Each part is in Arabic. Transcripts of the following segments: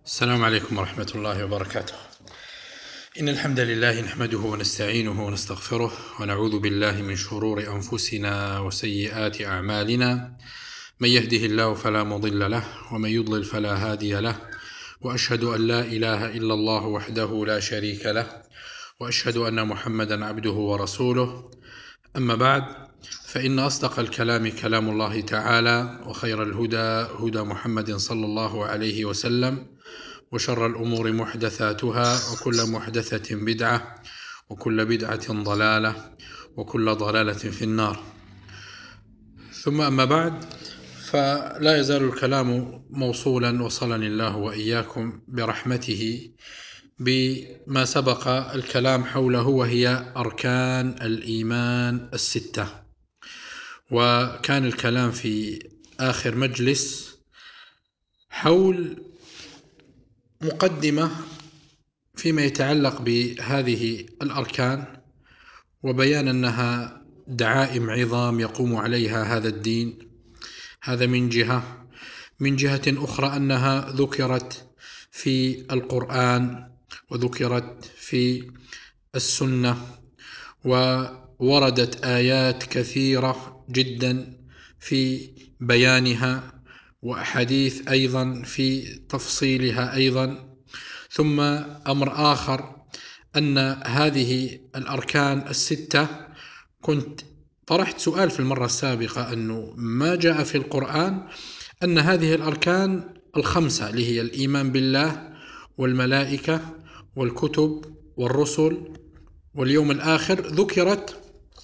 السلام عليكم ورحمة الله وبركاته. إن الحمد لله نحمده ونستعينه ونستغفره ونعوذ بالله من شرور أنفسنا وسيئات أعمالنا. من يهده الله فلا مضل له ومن يضلل فلا هادي له، وأشهد أن لا إله إلا الله وحده لا شريك له، وأشهد أن محمدا عبده ورسوله. أما بعد، فإن أصدق الكلام كلام الله تعالى، وخير الهدى هدى محمد صلى الله عليه وسلم، وشر الأمور محدثاتها، وكل محدثة بدعة، وكل بدعة ضلالة، وكل ضلالة في النار. ثم أما بعد، فلا يزال الكلام موصولا وصلني الله وإياكم برحمته بما سبق الكلام حوله، وهي أركان الإيمان الستة. وكان الكلام في آخر مجلس حول مقدمة فيما يتعلق بهذه الأركان، وبيان أنها دعائم عظام يقوم عليها هذا الدين. هذا من جهة. من جهة أخرى أنها ذكرت في القرآن وذكرت في السنة، ووردت آيات كثيرة جدا في بيانها، وأحاديث أيضا في تفصيلها أيضا. ثم أمر آخر، أن هذه الأركان الستة، كنت طرحت سؤال في المرة السابقة أنه ما جاء في القرآن أن هذه الأركان الخمسة اللي هي الإيمان بالله والملائكة والكتب والرسل واليوم الآخر ذكرت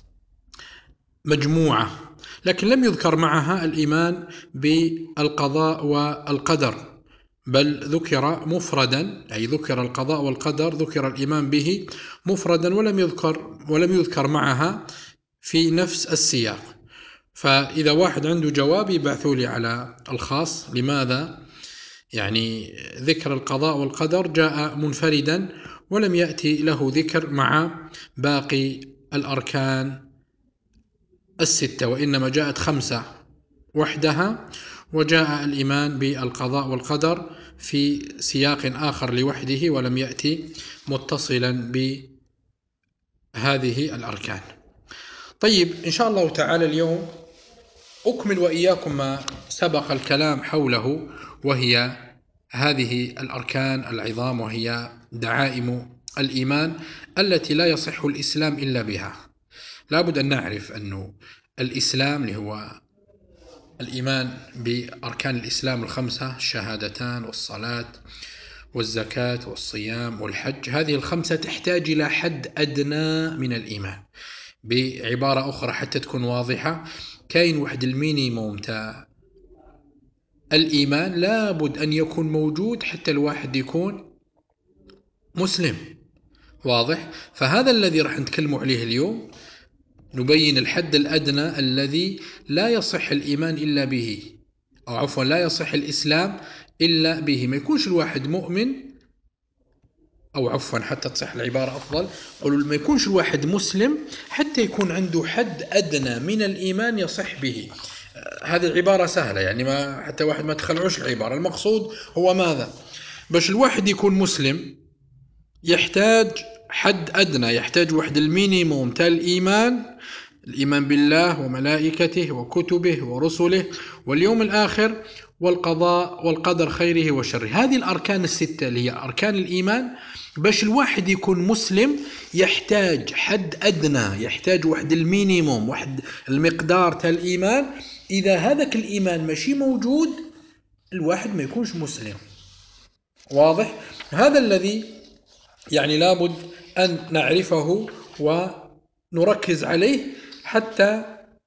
مجموعة، لكن لم يذكر معها الإيمان بالقضاء والقدر، بل ذكر مفردا، أي ذكر القضاء والقدر، ذكر الإيمان به مفردا، ولم يذكر معها في نفس السياق. فإذا واحد عنده جواب يبعثوا لي على الخاص، لماذا يعني ذكر القضاء والقدر جاء منفردا ولم يأتي له ذكر مع باقي الأركان الستة، وإنما جاءت خمسة وحدها، وجاء الإيمان بالقضاء والقدر في سياق آخر لوحده، ولم يأتي متصلا بهذه الأركان. طيب، إن شاء الله تعالى اليوم أكمل وإياكم ما سبق الكلام حوله، وهي هذه الأركان العظام، وهي دعائم الإيمان التي لا يصح الإسلام إلا بها. لابد أن نعرف أن الإسلام اللي هو الإيمان بأركان الإسلام الخمسة، الشهادتان والصلاة والزكاة والصيام والحج، هذه الخمسة تحتاج إلى حد أدنى من الإيمان. بعبارة أخرى حتى تكون واضحة، كاين واحد المينيموم تاع الإيمان لابد أن يكون موجود حتى الواحد يكون مسلم. واضح؟ فهذا الذي راح نتكلم عليه اليوم، نبين الحد الأدنى الذي لا يصح الإيمان إلا به، أو عفوا لا يصح الإسلام إلا به. ما يكونش الواحد مؤمن، أو عفوا حتى تصح العبارة أفضل، قولوا ما يكونش الواحد مسلم حتى يكون عنده حد أدنى من الإيمان يصح به. هذه العبارة سهلة، يعني ما حتى واحد ما تخلعوش العبارة. المقصود هو ماذا؟ باش الواحد يكون مسلم يحتاج حد أدنى، يحتاج واحد المينيموم تاع الإيمان بالله وملائكته وكتبه ورسله واليوم الآخر والقضاء والقدر خيره وشره. هذه الأركان الستة اللي هي أركان الإيمان، باش الواحد يكون مسلم يحتاج حد أدنى، يحتاج واحد المينيموم، واحد المقدار تاع الإيمان. إذا هذاك الإيمان ماشي موجود الواحد ما يكونش مسلم. واضح؟ هذا الذي يعني لابد أن نعرفه ونركز عليه حتى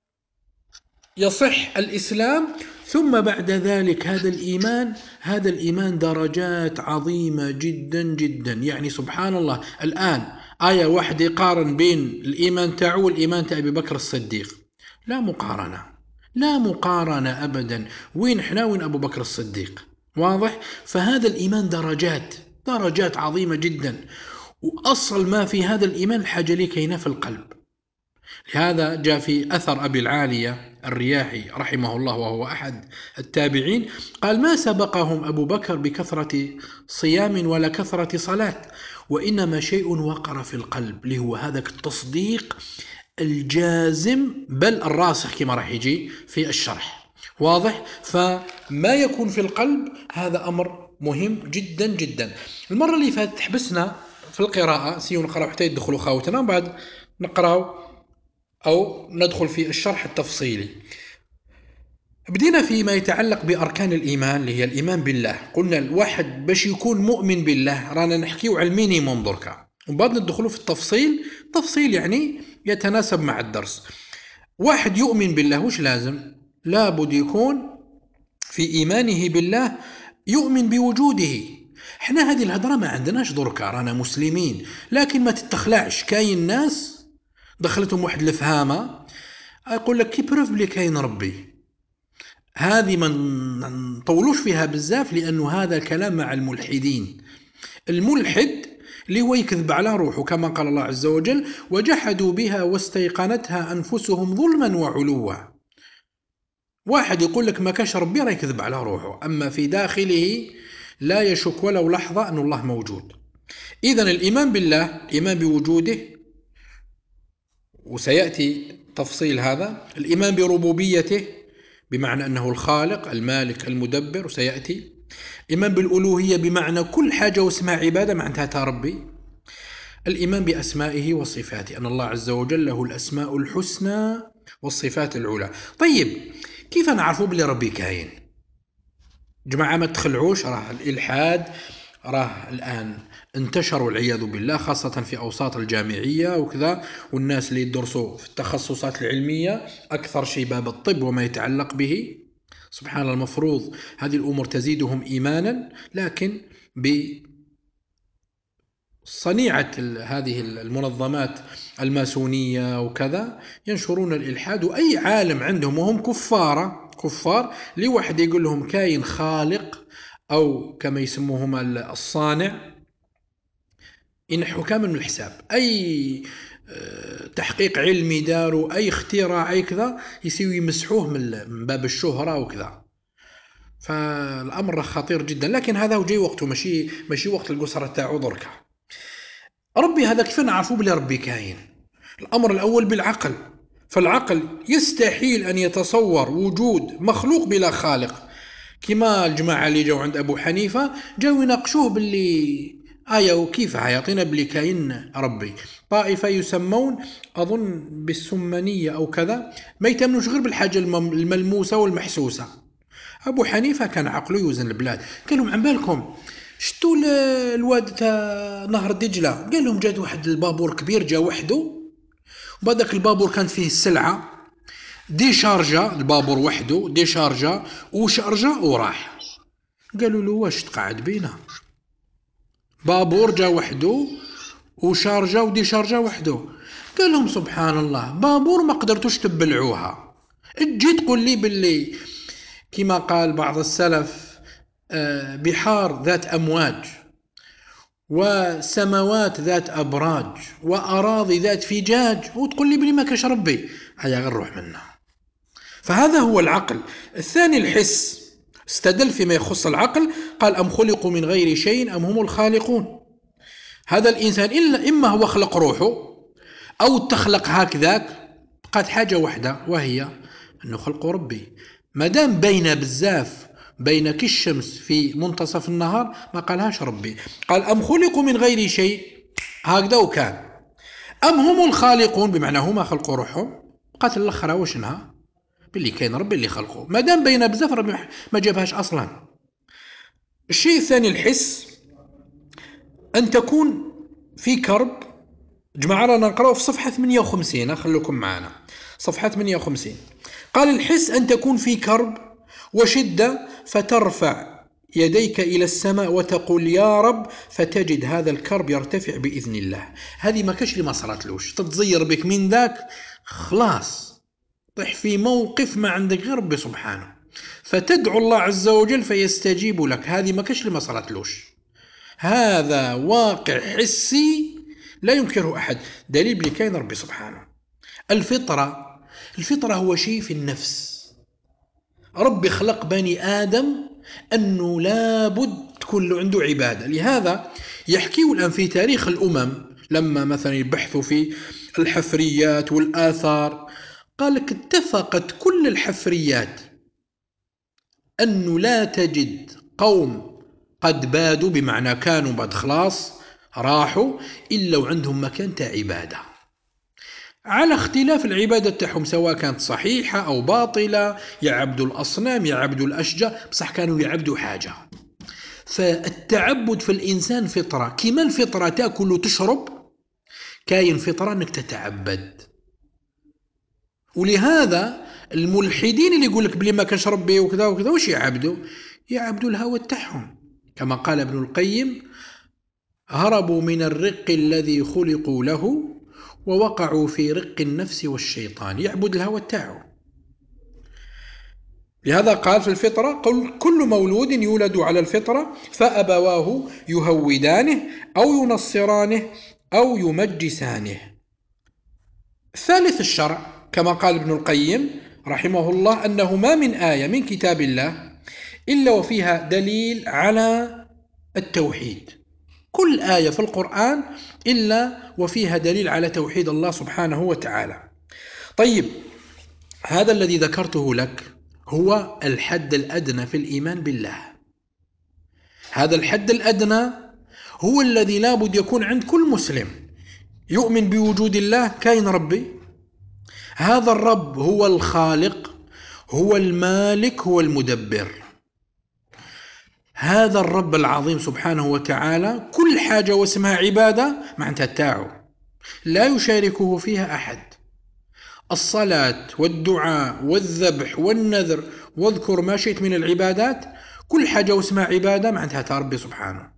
يصح الإسلام. ثم بعد ذلك هذا الإيمان درجات عظيمة جدا جدا. يعني سبحان الله، الآن آية واحد يقارن بين الإيمان تاعو والإيمان تاع أبي بكر الصديق، لا مقارنة، لا مقارنة أبدا. وين إحنا وين أبو بكر الصديق؟ واضح؟ فهذا الإيمان درجات عظيمة جدا. وأصل ما في هذا الإيمان الحاجة لي كينا في القلب. لهذا جاء في أثر أبي العالية الرياحي رحمه الله وهو أحد التابعين، قال: ما سبقهم أبو بكر بكثرة صيام ولا كثرة صلاة، وإنما شيء وقر في القلب، اللي هو هذا التصديق الجازم بل الراسخ كما راح يجي في الشرح. واضح؟ فما يكون في القلب هذا أمر مهم جدا جدا. المرة اللي فاتت حبسنا في القراءة، سيو نقرأ حتى يدخلوا خاوتنا، وبعد نقرأ أو ندخل في الشرح التفصيلي. بدينا فيما يتعلق بأركان الإيمان اللي هي الإيمان بالله. قلنا الواحد باش يكون مؤمن بالله رانا نحكيو على المينيموم دركا، وبعد ندخلوا في التفصيل. تفصيل يعني يتناسب مع الدرس. واحد يؤمن بالله وش لازم؟ لابد يكون في إيمانه بالله يؤمن بوجوده. احنا هذه الهضرة ما عندناش دركا، رانا مسلمين، لكن ما تتخلعش. كاين ناس دخلتهم واحد الفهامة يقول لك كي بروف بلي كاين ربي. هذه ما نطولوش فيها بزاف، لأنه هذا الكلام مع الملحدين. الملحد اللي هو يكذب على روحه، كما قال الله عز وجل: وجحدوا بها واستيقنتها أنفسهم ظلما وعلوا. واحد يقول لك ما كاش ربي راه يكذب على روحه، أما في داخله لا يشك ولو لحظة أن الله موجود. إذن الإيمان بالله، الإيمان بوجوده، وسيأتي تفصيل هذا. الإيمان بربوبيته بمعنى أنه الخالق المالك المدبر، وسيأتي. إيمان بالألوهية بمعنى كل حاجة واسمها عبادة معناتها ربي. الإيمان بأسمائه وصفاته، أن الله عز وجل له الأسماء الحسنى والصفات العلى. طيب كيف نعرفوا بلي ربي كاين؟ جماعة ما تخلعوش، راه الإلحاد راه الآن انتشر والعياذ بالله، خاصة في أوساط الجامعية وكذا، والناس اللي يدرسوا في التخصصات العلمية أكثر شيء باب الطب وما يتعلق به. سبحان الله، المفروض هذه الأمور تزيدهم إيمانا، لكن بصنيعة هذه المنظمات الماسونية وكذا ينشرون الإلحاد. وأي عالم عندهم وهم كفار لواحد يقول لهم كاين خالق أو كما يسموهم الصانع، ينحوا كامل من الحساب. أي تحقيق علمي داروا، أي اختراع، أي كذا، يسيو يمسحوه من باب الشهرة وكذا. فالأمر خطير جدا، لكن هذا وجاي وقته، ماشي وقت القصرة تاعو دركا. ربي هذا كيف نعرفوا بلي ربي كاين؟ الأمر الأول بالعقل. فالعقل يستحيل أن يتصور وجود مخلوق بلا خالق. كما الجماعة اللي جاوا عند أبو حنيفة جاوا يناقشوه باللي آية وكيف يعطينا باللي كاين ربي. طائفة يسمون أظن بالسمنية أو كذا، ما يتمنوش غير بالحاجة الملموسة والمحسوسة. أبو حنيفة كان عقله يوزن البلاد. قال لهم عن بالكم شتو الواد تاع نهر دجلة؟ قال لهم جات واحد البابور كبير جا وحده، وبداك البابور كانت فيه السلعة، دي شارجة البابور وحده، دي شارجة وشارجة وراح. قالوا له واش تقعد بينا؟ بابور جا وحده وشارجة ودي شارجة وحده. قال لهم سبحان الله، بابور ما قدرتوش تبلعوها، تجي تقول لي باللي كما قال بعض السلف بحار ذات أمواج وسماوات ذات أبراج وأراضي ذات فجاج، وتقول لي بلي ما كاش ربي؟ هيا غير روح منها. فهذا هو العقل. الثاني الحس، استدل فيما يخص العقل، قال: أم خلقوا من غير شيء أم هم الخالقون. هذا الإنسان إلا إما هو خلق روحه أو تخلق هكذاك، بقات حاجة واحدة وهي أنه خلق ربي. ما دام بين بزاف، بين كالشمس في منتصف النهار، ما قالهاش ربي. قال: أم خلقوا من غير شيء، هكذا وكان. أم هم الخالقون بمعنى هما خلقوا روحهم، بقات الأخرى وشنها باللي كاين ربي اللي خلقه. ما دام بين بزاف ربي ما جابهاش أصلا. الشيء الثاني الحس، أن تكون في كرب. جماعة رانا نقرأ في صفحة 58، خلوكم معنا صفحة 58. قال: الحس أن تكون في كرب وشدة فترفع يديك إلى السماء وتقول يا رب، فتجد هذا الكرب يرتفع بإذن الله. هذه ما كاش اللي ما صارتلوش، تتزير بك من ذاك خلاص طيح في موقف ما عندك غير ربي سبحانه، فتدعو الله عز وجل فيستجيب لك. هذه ما كاش اللي ما صارتلوش، هذا واقع حسي لا ينكره أحد، دليل بلي كاين ربي سبحانه. الفطرة هو شيء في النفس. ربي خلق بني آدم أنه لابد تكون له عنده عبادة. لهذا يحكيه الآن في تاريخ الأمم لما مثلا يبحثوا في الحفريات والآثار، قال لك اتفقت كل الحفريات أنه لا تجد قوم قد بادوا، بمعنى كانوا بعد خلاص راحوا، إلا وعندهم مكان عبادة، على اختلاف العبادة تاعهم سواء كانت صحيحة أو باطلة، يعبدوا الأصنام يعبدوا الأشجار، بصح كانوا يعبدوا حاجة. فالتعبد في الإنسان فطرة، كما الفطرة تأكل وتشرب، كاين فطرة أنك تتعبد. ولهذا الملحدين اللي يقول لك بلي ما كانش ربي وكذا وكذا، وش يعبدوا؟ يعبدوا الهوى تاعهم، كما قال ابن القيم: هربوا من الرق الذي خلقوا له ووقعوا في رق النفس والشيطان. يعبد الهوى تاعه. لهذا قال في الفطرة: قل كل مولود يولد على الفطرة فأبواه يهودانه أو ينصرانه أو يمجسانه. ثالث الشرع كما قال ابن القيم رحمه الله أنه ما من آية من كتاب الله إلا وفيها دليل على التوحيد. كل آية في القرآن إلا وفيها دليل على توحيد الله سبحانه وتعالى. طيب، هذا الذي ذكرته لك هو الحد الأدنى في الإيمان بالله. هذا الحد الأدنى هو الذي لابد يكون عند كل مسلم يؤمن بوجود الله، كاين ربي، هذا الرب هو الخالق، هو المالك، هو المدبر. هذا الرب العظيم سبحانه وتعالى كل حاجة واسمها عبادة معناتها تاعه، لا يشاركه فيها أحد. الصلاة والدعاء والذبح والنذر واذكر ما شئت من العبادات، كل حاجة واسمها عبادة معناتها تاع ربي سبحانه.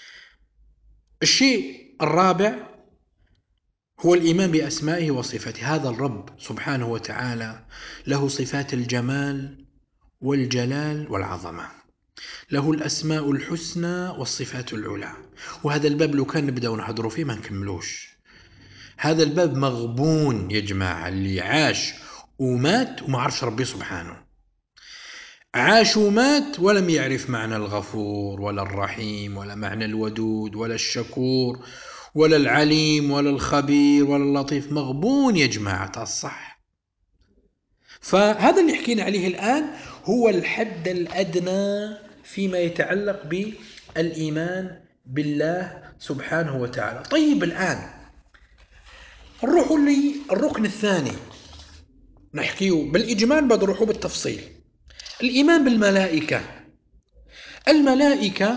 الشيء الرابع هو الإيمان بأسمائه وصفاته. هذا الرب سبحانه وتعالى له صفات الجمال والجلال والعظمة، له الأسماء الحسنى والصفات العلى. وهذا الباب لو كان نبدأ ونحضروا فيه ما نكملوش. هذا الباب مغبون يا جماعة، اللي عاش ومات وما عرفش ربي سبحانه. عاش ومات ولم يعرف معنى الغفور ولا الرحيم ولا معنى الودود ولا الشكور ولا العليم ولا الخبير ولا اللطيف. مغبون يا جماعة الصح. فهذا اللي حكينا عليه الآن هو الحد الأدنى فيما يتعلق بالإيمان بالله سبحانه وتعالى. طيب، الآن نروحوا للركن الثاني، نحكيه بالإجمال بعد نروحوا بالتفصيل. الإيمان بالملائكة. الملائكة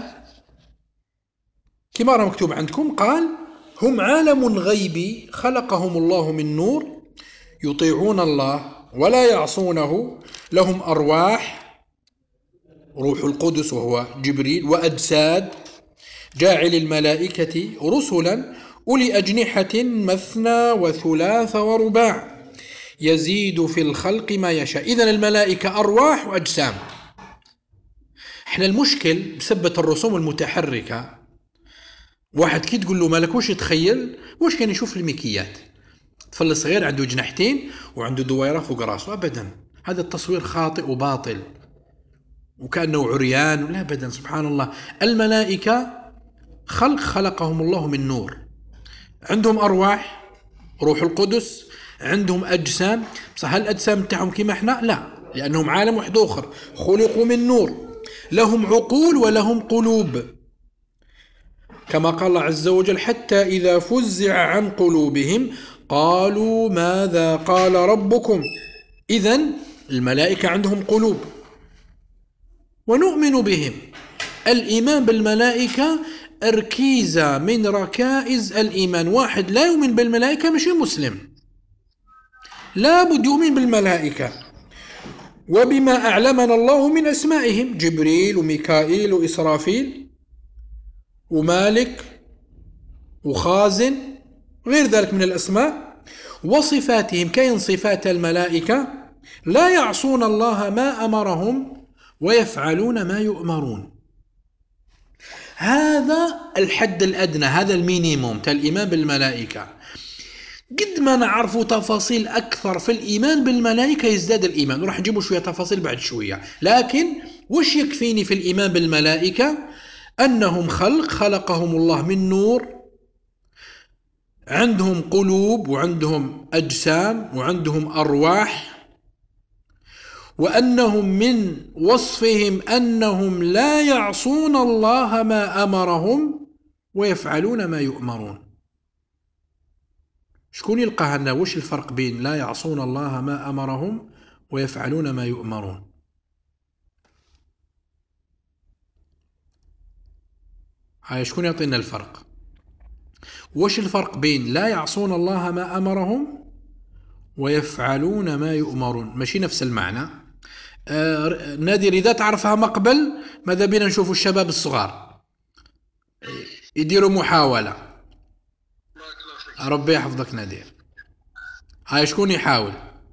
كما راه مكتوب عندكم قال: هم عالم غيبي خلقهم الله من نور يطيعون الله ولا يعصونه، لهم أرواح، روح القدس وهو جبريل، وأجساد، جاعل الملائكة رسلا أولي أجنحة مثنى وثلاث ورباع يزيد في الخلق ما يشاء. إذن الملائكة أرواح وأجسام. احنا المشكل بسبة الرسوم المتحركة، واحد كي تقول له مالك وش يتخيل، وش كان يشوف الميكيات، طفل صغير عنده جناحتين وعنده دويرة فوق راسه. أبدا، هذا التصوير خاطئ وباطل وكأنه عريان. لا أبدا، سبحان الله. الملائكة خلقهم الله من نور، عندهم أرواح، روح القدس، عندهم أجسام. بس هل الأجسام تاعهم كما احنا؟ لا، لأنهم عالم واحد آخر، خلقوا من نور. لهم عقول ولهم قلوب، كما قال الله عز وجل: حتى إذا فزع عن قلوبهم قالوا ماذا قال ربكم. إذن الملائكة عندهم قلوب ونؤمن بهم. الإيمان بالملائكة ركيزة من ركائز الإيمان. واحد لا يؤمن بالملائكة مش مسلم، لا بد يؤمن بالملائكة وبما أعلمنا الله من أسمائهم: جبريل وميكائيل وإسرافيل ومالك وخازن، غير ذلك من الأسماء. وصفاتهم، كاين صفات الملائكة: لا يعصون الله ما أمرهم ويفعلون ما يؤمرون. هذا الحد الأدنى، هذا المينيموم تاع الإيمان بالملائكة. قد ما نعرف تفاصيل أكثر في الإيمان بالملائكة يزداد الإيمان، وراح نجيبوا شوية تفاصيل بعد شوية. لكن وش يكفيني في الإيمان بالملائكة؟ أنهم خلقهم الله من نور، عندهم قلوب وعندهم أجسام وعندهم أرواح، وأنهم من وصفهم أنهم لا يعصون الله ما أمرهم ويفعلون ما يؤمرون. شكون يلقى لنا وش الفرق بين لا يعصون الله ما أمرهم ويفعلون ما يؤمرون؟ هاي شكون يعطينا الفرق؟ وش الفرق بين لا يعصون الله ما أمرهم ويفعلون ما يؤمرون؟ ماشي نفس المعنى. نادر إذا تعرفها مقبل ماذا بينا نشوفوا الشباب الصغار يديروا محاولة. ربي يحفظك نادر. هاي شكون يحاول؟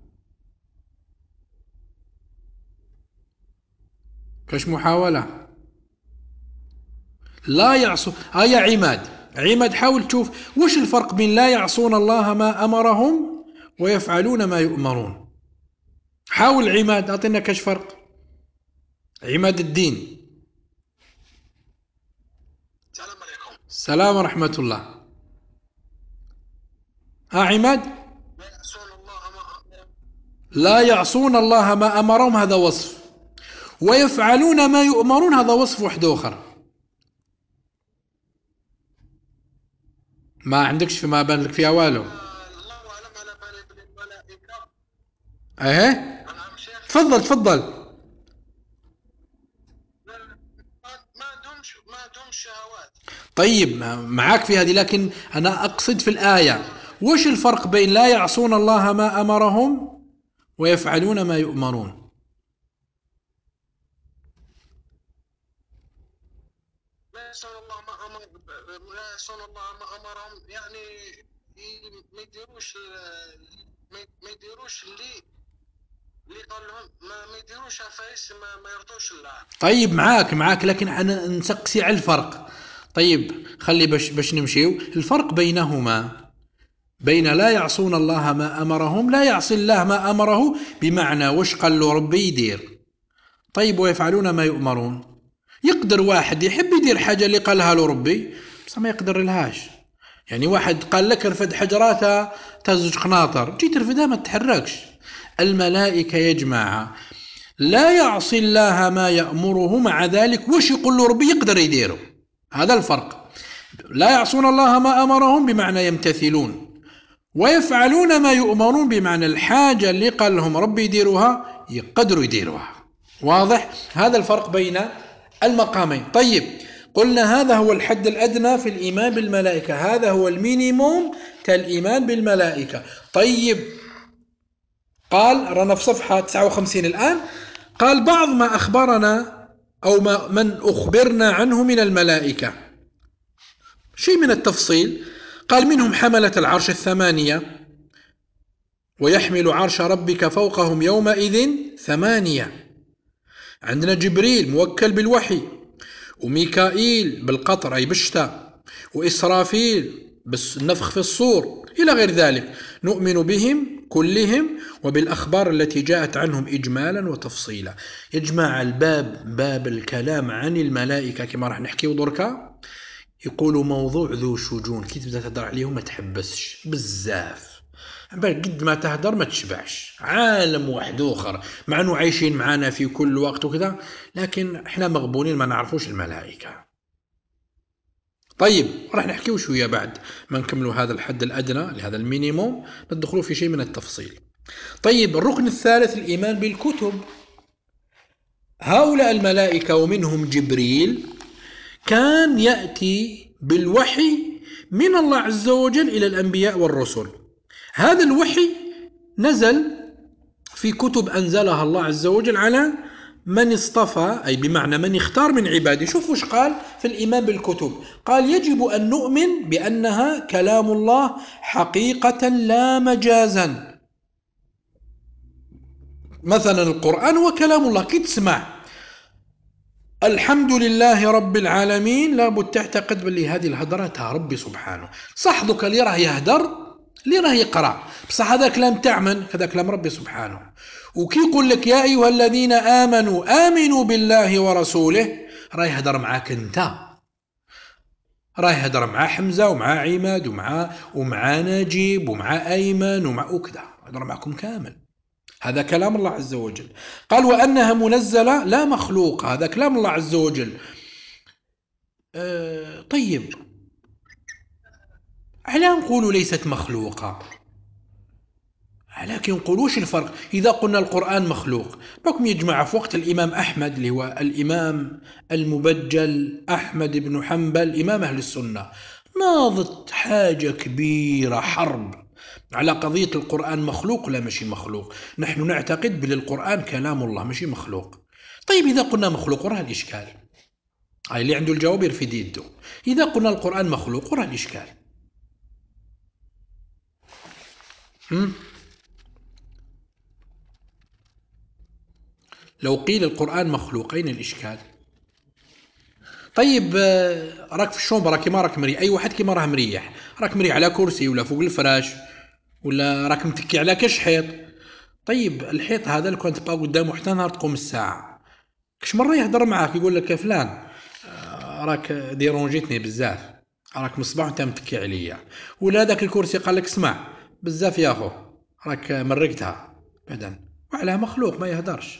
كاش محاولة؟ لا يعصون. يا عماد، عماد حاول تشوف وش الفرق بين لا يعصون الله ما أمرهم ويفعلون ما يؤمرون. حاول عماد، أعطينا كاش فرق. عماد الدين. السلام ورحمة الله. عماد، لا يعصون الله ما أمرهم هذا وصف، ويفعلون ما يؤمرون هذا وصف واحد آخر. ما عندكش في ما بان لك فيها والو. ايه تفضل تفضل. طيب معاك في هذه، لكن أنا أقصد في الآية وش الفرق بين لا يعصون الله ما أمرهم ويفعلون ما يؤمرون؟ طيب معاك لكن أنا نسقسي على الفرق. طيب خلي باش نمشيو الفرق بينهما. بين لا يعصون الله ما أمرهم، لا يعصي الله ما أمره بمعنى وش قال له ربي يدير. طيب ويفعلون ما يؤمرون، يقدر واحد يحب يدير حاجة اللي قالها له ربي بس ما يقدر لهاش. يعني واحد قال لك ارفد حجراتها تزج قناطر، جيت ترفدها ما تتحركش. الملائكة يا جماعة لا يعصي الله ما يأمره، مع ذلك وش يقول له ربي يقدر يديره. هذا الفرق. لا يعصون الله ما أمرهم بمعنى يمتثلون، ويفعلون ما يؤمرون بمعنى الحاجة اللي قال لهم ربي يديروها يقدروا يديروها. واضح؟ هذا الفرق بين المقامين. طيب قلنا هذا هو الحد الأدنى في الإيمان بالملائكة، هذا هو المينيموم كالإيمان بالملائكة. طيب قال رانا في صفحة 59 الآن، قال بعض ما أخبرنا أو من أخبرنا عنه من الملائكة شيء من التفصيل. قال منهم حملة العرش 8، ويحمل عرش ربك فوقهم يومئذ 8. عندنا جبريل موكل بالوحي، وميكائيل بالقطر أي بالشتاء، وإسرافيل بالنفخ في الصور إلى غير ذلك. نؤمن بهم كلهم وبالأخبار التي جاءت عنهم إجمالا وتفصيلا. يجمع الباب باب الكلام عن الملائكة كما راح نحكي ودركا يقولوا موضوع ذو شجون، كي تبدا تهدر عليهم ما تحبسش بزاف، قد ما تهدر ما تشبعش. عالم واحد اخر مع انه عايشين معنا في كل وقت وكذا، لكن احنا مغبونين ما نعرفوش الملائكة. طيب راح نحكيه شوية بعد ما نكملوا هذا الحد الأدنى لهذا المينيموم ندخلوا في شيء من التفصيل. طيب الركن الثالث الإيمان بالكتب. هؤلاء الملائكة ومنهم جبريل كان يأتي بالوحي من الله عز وجل إلى الأنبياء والرسل. هذا الوحي نزل في كتب أنزلها الله عز وجل على من اصطفى، أي بمعنى من اختار من عباده. شوفوا وش قال في الإيمان بالكتب. قال يجب أن نؤمن بأنها كلام الله حقيقة لا مجازا. مثلا القرآن هو كلام الله، كي تسمع الحمد لله رب العالمين لابد تعتقد باللي هذه الهدرة تاع ربي سبحانه. صح دوك اللي راه يهدر اللي راه يقرأ، بصح هذا كلام تاع من؟ هذا كلام ربي سبحانه. وكي يقول لك يا أيها الذين آمنوا بالله ورسوله، راه يهدر معاك انت، راه يهدر مع حمزة ومع عماد ومع نجيب ومع أيمن وكذا، يهدر معكم كامل. هذا كلام الله عز وجل. قال وأنها منزلة لا مخلوقة، هذا كلام الله عز وجل. طيب على نقولوا ليست مخلوقة؟ لكن نقولوش الفرق إذا قلنا القرآن مخلوق؟ بكم يجمع في وقت الإمام أحمد اللي هو الإمام المبجل أحمد بن حنبل إمام أهل السنة، ناضت حاجة كبيرة، حرب على قضية القرآن مخلوق ولا ماشي مخلوق. نحن نعتقد بأن القرآن كلام الله ماشي مخلوق. طيب إذا قلنا مخلوق وراه الإشكال، هاي اللي عنده الجواب يرفد يده. إذا قلنا القرآن مخلوق وراه الإشكال. لو قيل القرآن مخلوق أين الإشكال؟ طيب راك في الشومبرا كيما راك مريح، أي واحد كيما راه مريح، راك مريح على كرسي ولا فوق الفراش ولا راك متكي على كاش حيط. طيب الحيط هذا لو كان تبقى قدامه حتى نهار تقوم الساعة، كش مرة يهضر معاك يقول لك يا فلان راك ديرونجيتني بزاف، راك مصباح وانت متكي عليا. ولا هذاك الكرسي قال لك اسمع بزاف يا اخو راك مرقتها بعدا، وعلى مخلوق ما يهدرش.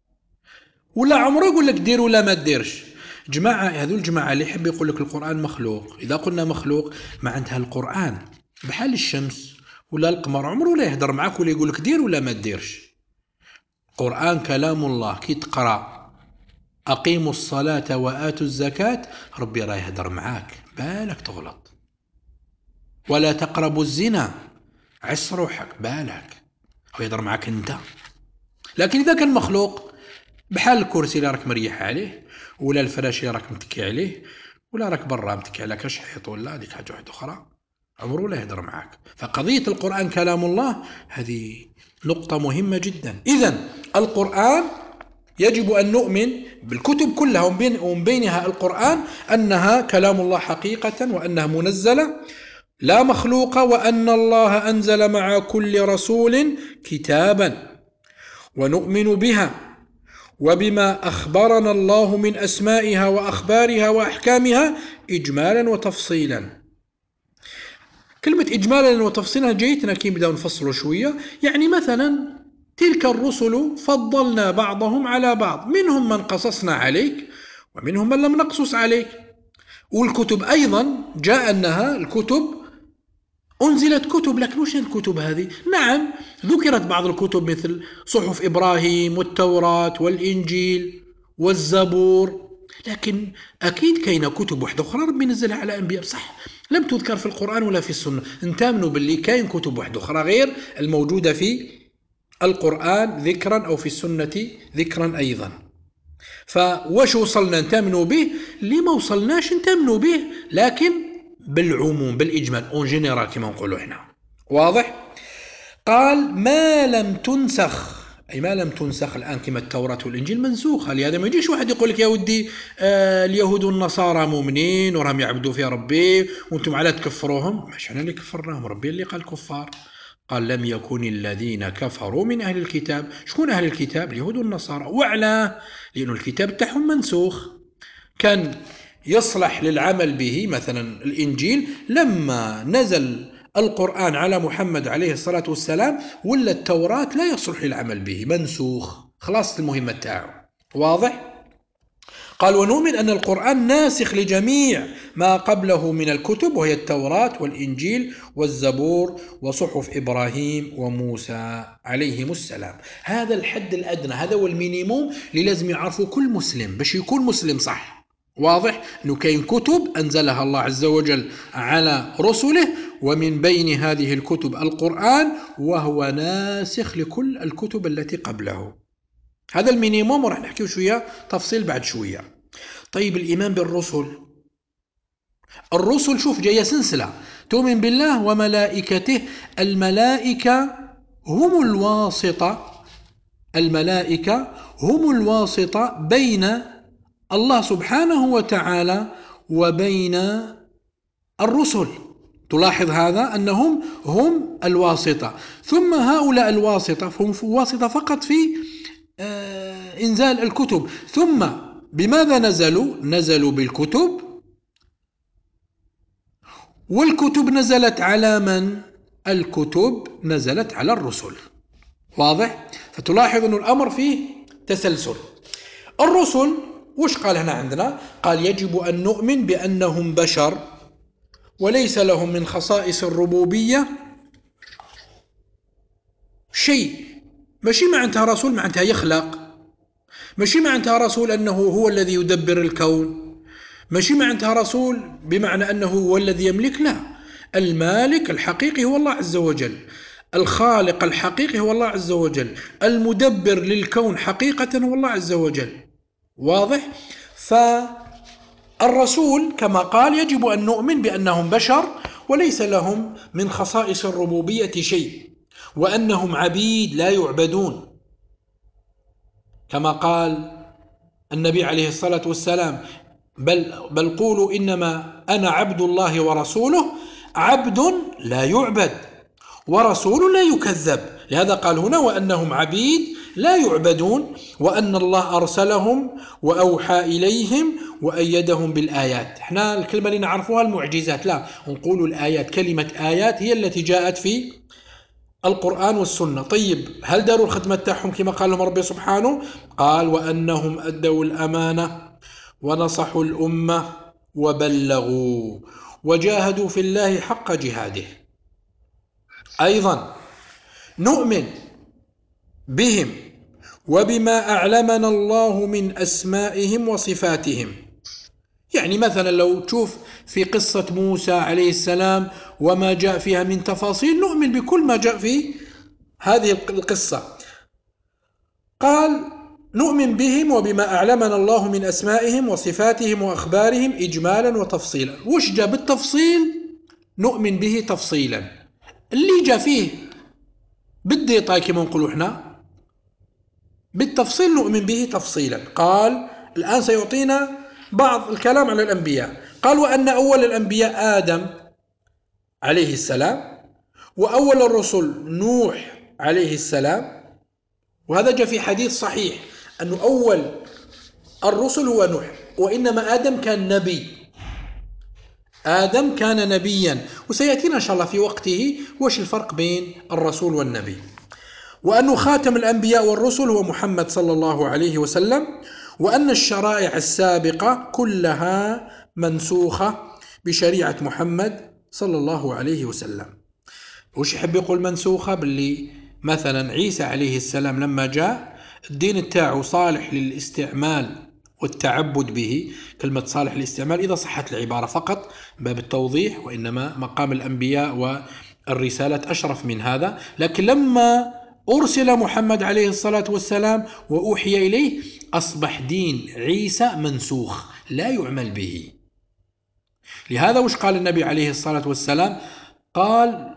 ولا عمره يقول لك دير ولا ما ديرش. جماعة هذو الجماعة اللي يحب يقول لك القرآن مخلوق، إذا قلنا مخلوق معناتها القرآن بحال الشمس ولا القمر، عمره لا يهدر معك ولا يقول لك دير ولا ما ديرش. القرآن كلام الله، كي تقرأ أقيموا الصلاة وآتوا الزكاة، ربي راه يهدر معاك بالك تغلط. ولا تقربوا الزنا، عس روحك بالك، هو يهدر معاك انت. لكن إذا كان مخلوق بحال الكرسي اللي راك مريح عليه ولا الفراش اللي راك متكي عليه ولا راك برا متكي على كاش حيط ولا هذيك حاجه واحده اخرى، عمره لا يهدر معاك. فقضيه القران كلام الله هذه نقطه مهمه جدا. اذا القران يجب ان نؤمن بالكتب كلها ومن بينها القران انها كلام الله حقيقه، وانها منزله لا مخلوقه، وان الله انزل مع كل رسول كتابا، ونؤمن بها وبما أخبرنا الله من أسمائها وأخبارها وأحكامها إجمالا وتفصيلا. كلمة إجمالا وتفصيلا جيتنا كي بدأ نفصل شوية. يعني مثلا تلك الرسل فضلنا بعضهم على بعض، منهم من قصصنا عليك ومنهم من لم نقصص عليك. والكتب أيضا جاء أنها الكتب أنزلت كتب، لكن وش الكتب هذه؟ نعم ذكرت بعض الكتب مثل صحف إبراهيم والتوراة والإنجيل والزبور، لكن أكيد كاين كتب واحدة أخرى ربي نزلها على أنبياء صح لم تذكر في القرآن ولا في السنة. نتامنوا باللي كاين كتب واحدة أخرى غير الموجودة في القرآن ذكرا أو في السنة ذكرا أيضا. فواش وصلنا نتامنوا به، اللي ما وصلناش نتامنوا به، لكن بالعموم بالإجمال اون جينيرال كما نقولوا احنا. واضح؟ قال ما لم تنسخ، أي ما لم تنسخ الآن كما التوراة والإنجيل منسوخة. لهذا ما يجيش واحد يقول لك يا ودي اليهود والنصارى مؤمنين وراهم يعبدوا في ربي وانتم على تكفروهم. مش احنا اللي كفرناهم، ربي اللي قال كفار. قال لم يكن الذين كفروا من أهل الكتاب. شكون أهل الكتاب؟ اليهود والنصارى. وعلاه لأن الكتاب تاعهم منسوخ، كان يصلح للعمل به. مثلا الإنجيل لما نزل القرآن على محمد عليه الصلاة والسلام ولا التوراة لا يصلح للعمل به، منسوخ، خلاص المهمة تاعه. واضح؟ قال ونؤمن أن القرآن ناسخ لجميع ما قبله من الكتب، وهي التوراة والإنجيل والزبور وصحف إبراهيم وموسى عليهم السلام. هذا الحد الأدنى، هذا هو المينيموم اللي لازم يعرفه كل مسلم باش يكون مسلم صح. واضح أنه كاين كتب أنزلها الله عز وجل على رسله، ومن بين هذه الكتب القرآن، وهو ناسخ لكل الكتب التي قبله. هذا المينيموم، وراح نحكي شوية تفصيل بعد شوية. طيب الإيمان بالرسل، الرسل شوف جاية سلسلة، تؤمن بالله وملائكته. الملائكة هم الواسطة، الملائكة هم الواسطة بين الله سبحانه وتعالى وبين الرسل. تلاحظ هذا أنهم هم الواسطة، ثم هؤلاء الواسطة هم واسطة فقط في إنزال الكتب، ثم بماذا نزلوا بالكتب، والكتب نزلت على من؟ الكتب نزلت على الرسل. واضح؟ فتلاحظ أن الأمر فيه تسلسل. الرسل وش قال هنا عندنا؟ قال يجب أن نؤمن بأنهم بشر وليس لهم من خصائص الربوبية شيء. ماشي معناتها رسول معناتها يخلق، ماشي معناتها رسول أنه هو الذي يدبر الكون، ماشي معناتها رسول بمعنى أنه هو الذي يملك، لا، المالك الحقيقي هو الله عز وجل، الخالق الحقيقي هو الله عز وجل، المدبر للكون حقيقة هو الله عز وجل. واضح؟ فالرسول كما قال يجب أن نؤمن بأنهم بشر وليس لهم من خصائص الربوبية شيء، وأنهم عبيد لا يعبدون، كما قال النبي عليه الصلاة والسلام بل قولوا إنما أنا عبد الله ورسوله، عبد لا يعبد ورسول لا يكذب. لهذا قال هنا وأنهم عبيد لا يعبدون، وأن الله أرسلهم وأوحى إليهم وأيدهم بالآيات. احنا الكلمة اللي نعرفوها المعجزات، لا، نقول الآيات. كلمة آيات هي التي جاءت في القرآن والسنة. طيب هل داروا الخدمة تاعهم كما قال لهم ربي سبحانه؟ قال وأنهم أدوا الأمانة ونصحوا الأمة وبلغوا وجاهدوا في الله حق جهاده. أيضا نؤمن بهم وبما أعلمنا الله من أسمائهم وصفاتهم. يعني مثلا لو تشوف في قصة موسى عليه السلام وما جاء فيها من تفاصيل، نؤمن بكل ما جاء في هذه القصة. قال نؤمن بهم وبما أعلمنا الله من أسمائهم وصفاتهم وأخبارهم إجمالا وتفصيلا. وش جاء بالتفصيل نؤمن به تفصيلا، اللي جاء فيه بالديطاي كما نقولوا احنا بالتفصيل نؤمن به تفصيلا. قال الآن سيعطينا بعض الكلام على الأنبياء. قال وأن أول الأنبياء آدم عليه السلام، وأول الرسل نوح عليه السلام، وهذا جاء في حديث صحيح أنه أول الرسل هو نوح، وإنما آدم كان نبي، آدم كان نبيا، وسيأتينا إن شاء الله في وقته وش الفرق بين الرسول والنبي. وأنه خاتم الأنبياء والرسل هو محمد صلى الله عليه وسلم، وأن الشرائع السابقة كلها منسوخة بشريعة محمد صلى الله عليه وسلم. وش يحب يقول منسوخة؟ باللي مثلا عيسى عليه السلام لما جاء الدين تاعه صالح للاستعمال والتعبد به. كلمة صالح للاستعمال إذا صحت العبارة فقط باب التوضيح، وإنما مقام الأنبياء والرسالة أشرف من هذا. لكن لما أرسل محمد عليه الصلاة والسلام وأوحي إليه أصبح دين عيسى منسوخ لا يعمل به. لهذا وش قال النبي عليه الصلاة والسلام؟ قال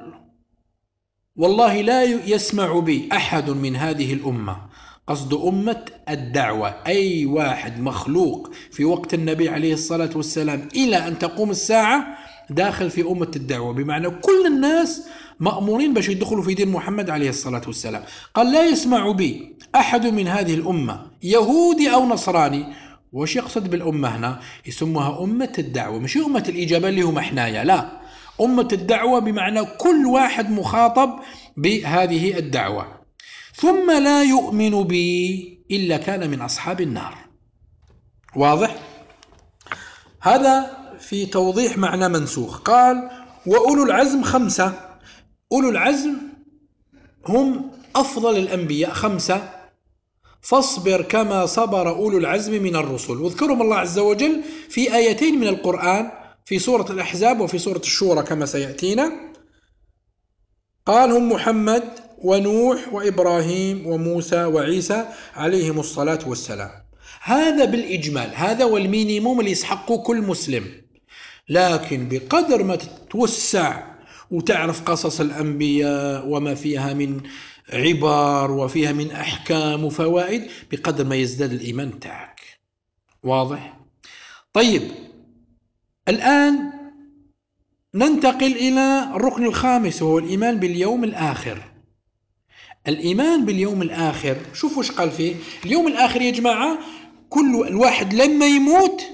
والله لا يسمع بي أحد من هذه الأمة، قصد أمة الدعوة، أي واحد مخلوق في وقت النبي عليه الصلاة والسلام إلى أن تقوم الساعة داخل في أمة الدعوة، بمعنى كل الناس مأمورين باش يدخلوا في دين محمد عليه الصلاة والسلام. قال لا يسمع بي أحد من هذه الأمة يهودي أو نصراني. وش يقصد بالأمة هنا؟ يسموها أمة الدعوة، مش أمة الإجابة اللي هم حنايا، لا، أمة الدعوة بمعنى كل واحد مخاطب بهذه الدعوة. ثم لا يؤمن بي إلا كان من أصحاب النار. واضح؟ هذا في توضيح معنى منسوخ. قال وأولو العزم خمسة. أولو العزم هم أفضل الأنبياء خمسة، فاصبر كما صبر أولو العزم من الرسل. واذكرهم الله عز وجل في آيتين من القرآن، في سورة الأحزاب وفي سورة الشورى كما سيأتينا. قال هم محمد ونوح وإبراهيم وموسى وعيسى عليهم الصلاة والسلام. هذا بالإجمال، هذا والمينيموم اللي يسحقه كل مسلم. لكن بقدر ما تتوسع وتعرف قصص الأنبياء وما فيها من عبر وفيها من أحكام وفوائد، بقدر ما يزداد الإيمان تاعك. واضح؟ طيب الآن ننتقل إلى الركن الخامس وهو الإيمان باليوم الآخر. الإيمان باليوم الآخر، شوفوا ايش قال فيه. اليوم الآخر يا جماعة كل الواحد لما يموت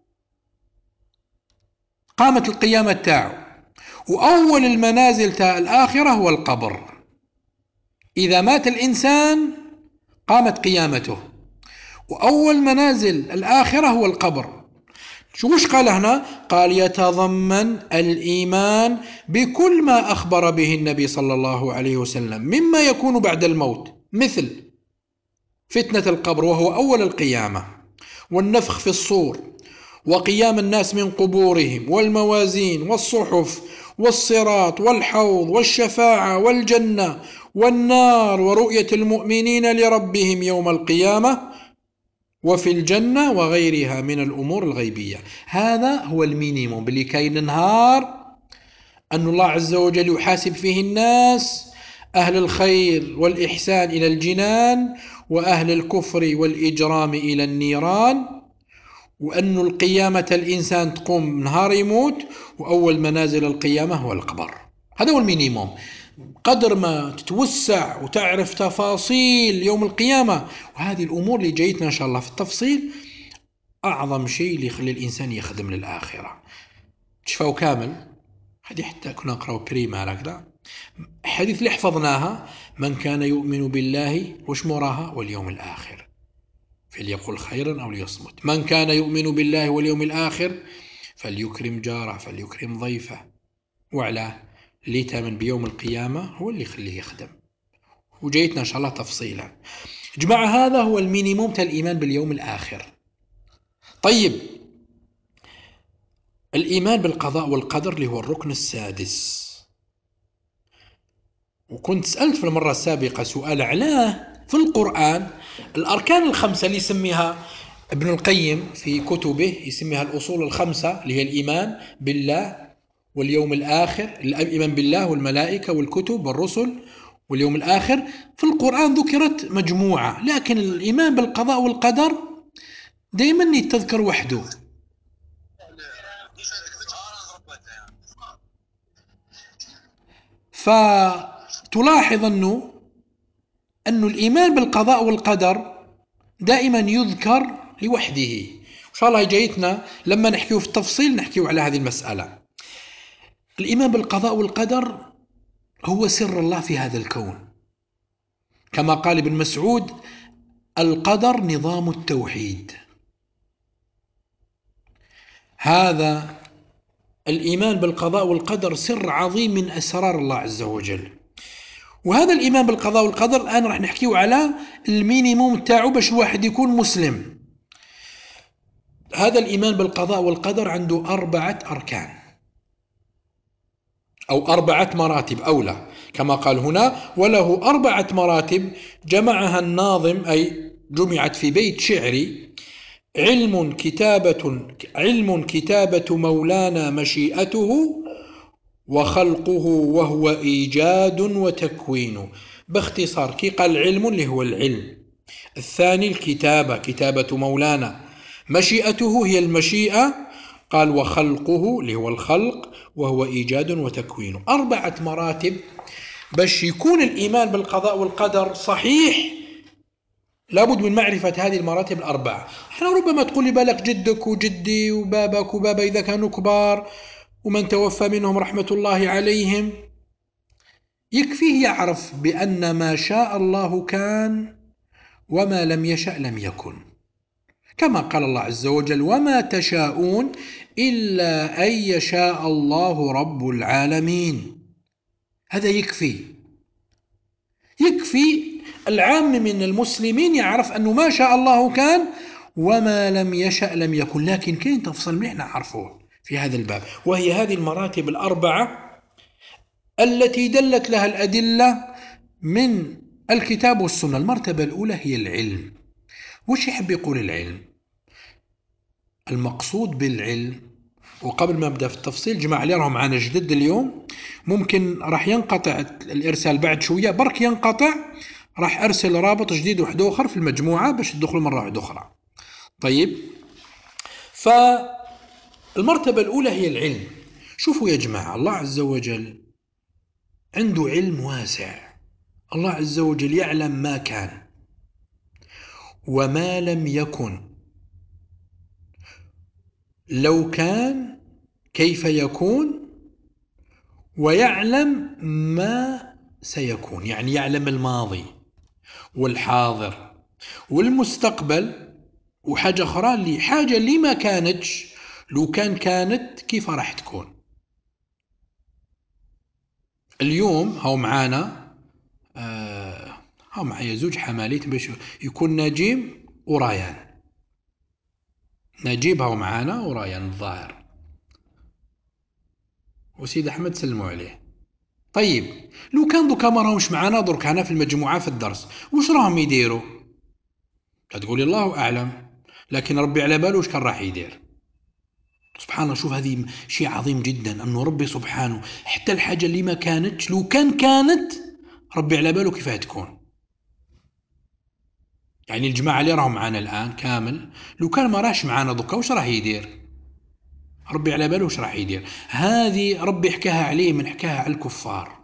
قامت القيامة تاعه، وأول المنازل تاع الآخرة هو القبر. إذا مات الإنسان قامت قيامته، وأول منازل الآخرة هو القبر. شو وش قال هنا؟ قال يتضمن الإيمان بكل ما أخبر به النبي صلى الله عليه وسلم مما يكون بعد الموت، مثل فتنة القبر وهو أول القيامة، والنفخ في الصور، وقيام الناس من قبورهم، والموازين، والصحف، والصراط، والحوض، والشفاعة، والجنة، والنار، ورؤية المؤمنين لربهم يوم القيامة، وفي الجنة، وغيرها من الأمور الغيبية. هذا هو المينيموم باللي كاين نهار أن الله عز وجل يحاسب فيه الناس، أهل الخير والإحسان إلى الجنان، وأهل الكفر والإجرام إلى النيران، وأن القيامة الإنسان تقوم نهار يموت، وأول منازل القيامة هو القبر. هذا هو المينيموم. قدر ما تتوسع وتعرف تفاصيل يوم القيامة وهذه الأمور اللي جايتنا إن شاء الله في التفصيل، أعظم شيء اللي يخلي الإنسان يخدم للآخرة. تشفاو كامل هذه حتى كنا نقرأ بريمة هكذا حديث اللي حفظناها: من كان يؤمن بالله وش موراها واليوم الآخر فليقل خيرا أو ليصمت. من كان يؤمن بالله واليوم الآخر فليكرم جاره، فليكرم ضيفه، وعلى اللي تامن بيوم القيامة هو اللي يخليه يخدم. وجيتنا إن شاء الله تفصيلا. جماعة هذا هو المينيموم تاع الإيمان باليوم الآخر. طيب، الإيمان بالقضاء والقدر اللي هو الركن السادس. وكنت سألت في المرة السابقة سؤال علاه في القرآن الأركان الخمسة اللي يسميها ابن القيم في كتبه، يسميها الأصول الخمسة، اللي هي الإيمان بالله واليوم الآخر، الإيمان بالله والملائكة والكتب والرسل واليوم الآخر. في القرآن ذكرت مجموعة، لكن الإيمان بالقضاء والقدر دائما يتذكر وحده. فتلاحظ أنه الإيمان بالقضاء والقدر دائما يذكر لوحده. إن شاء الله جايتنا لما نحكيه في التفصيل نحكيه على هذه المسألة. الإيمان بالقضاء والقدر هو سر الله في هذا الكون، كما قال ابن مسعود: القدر نظام التوحيد. هذا الإيمان بالقضاء والقدر سر عظيم من أسرار الله عز وجل. وهذا الإيمان بالقضاء والقدر الآن راح نحكيه على المينيموم تاعو باش الواحد يكون مسلم. هذا الإيمان بالقضاء والقدر عنده 4 أركان أو 4 مراتب أولى، كما قال هنا: وله 4 مراتب جمعها الناظم، أي جمعت في بيت شعري: علم كتابة مولانا مشيئته، وخلقه وهو إيجاد وتكوين. باختصار كي قال العلم اللي هو العلم، الثاني الكتابة كتابة مولانا، مشيئته هي المشيئة، قال وخلقه اللي هو الخلق، وهو إيجاد وتكوين. 4 مراتب باش يكون الإيمان بالقضاء والقدر صحيح لابد من معرفة هذه المراتب 4. احنا ربما تقول لي بالك جدك وجدي وبابك وبابا إذا كانوا كبار ومن توفى منهم رحمة الله عليهم، يكفيه يعرف بأن ما شاء الله كان وما لم يشأ لم يكن، كما قال الله عز وجل: وما تشاءون إلا أن يشاء الله رب العالمين. هذا يكفي العام من المسلمين يعرف أنه ما شاء الله كان وما لم يشأ لم يكن. لكن كاين تفصيل مليح نعرفوه في هذا الباب، وهي هذه المراتب 4 التي دلت لها الأدلة من الكتاب والسنة. المرتبة الأولى هي العلم. وش يحب يقول العلم؟ المقصود بالعلم، وقبل ما أبدأ في التفصيل جماعة اللي راهم معنا جدد اليوم ممكن راح ينقطع الإرسال بعد شوية، برك ينقطع، راح أرسل رابط جديد واحد آخر في المجموعة باش تدخلوا مرة واحدة أخرى. طيب، فالمرتبة الأولى هي العلم. شوفوا يا جماعة، الله عز وجل عنده علم واسع. الله عز وجل يعلم ما كان وما لم يكن، لو كان كيف يكون، ويعلم ما سيكون، يعني يعلم الماضي والحاضر والمستقبل. وحاجة أخرى، اللي حاجة اللي ما كانتش، لو كانت كيف راح تكون. اليوم هاو معانا هاو معايا زوج حماليت باش يكون نجيب وريان. نجيب هاو معانا وريان الظاهر، وسيد أحمد سلموا عليه. طيب لو كان دوكا ما راهمش معانا درك هنا في المجموعة في الدرس، وش راهم يديروا؟ تقولي الله أعلم، لكن ربي على باله وش كان راح يدير. سبحان الله، شوف هذه شيء عظيم جدا، أنه ربي سبحانه حتى الحاجة اللي ما كانتش لو كانت ربي على باله كيف تكون. يعني الجماعة اللي راهم معانا الآن كامل، لو كان ما راش معانا دوكا وش راح يدير؟ ربي على باله وش راح يدير. هذه ربي حكاها عليه، من حكاها على الكفار.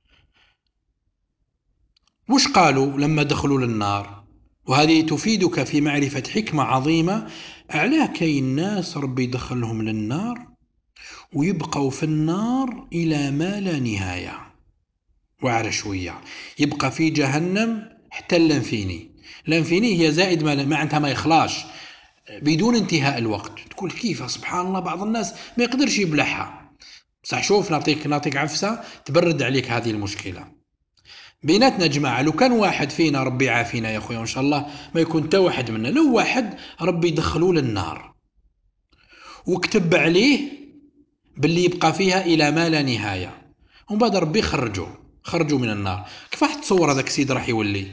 وش قالوا لما دخلوا للنار؟ وهذه تفيدك في معرفة حكمة عظيمة. أعلاه كي الناس ربي يدخلهم للنار ويبقوا في النار إلى ما لا نهاية، وعلى شوية يبقى في جهنم حتى اللنفيني. لنفيني هي زائد ما عندها ما يخلاش بدون انتهاء الوقت. تقول كيف؟ سبحان الله، بعض الناس ما يقدرش يبلعها. صح، شوف نعطيك عفسة تبرد عليك هذه المشكلة. بيناتنا جماعة، لو كان واحد فينا ربي يعافينا يا أخويا، وإن شاء الله ما يكون تا واحد منا، لو واحد ربي يدخلوه للنار وكتب عليه باللي يبقى فيها إلى ما لا نهاية، ومن بعد ربي خرجوا من النار، كيف راح تصور هذاك السيد راح يولي؟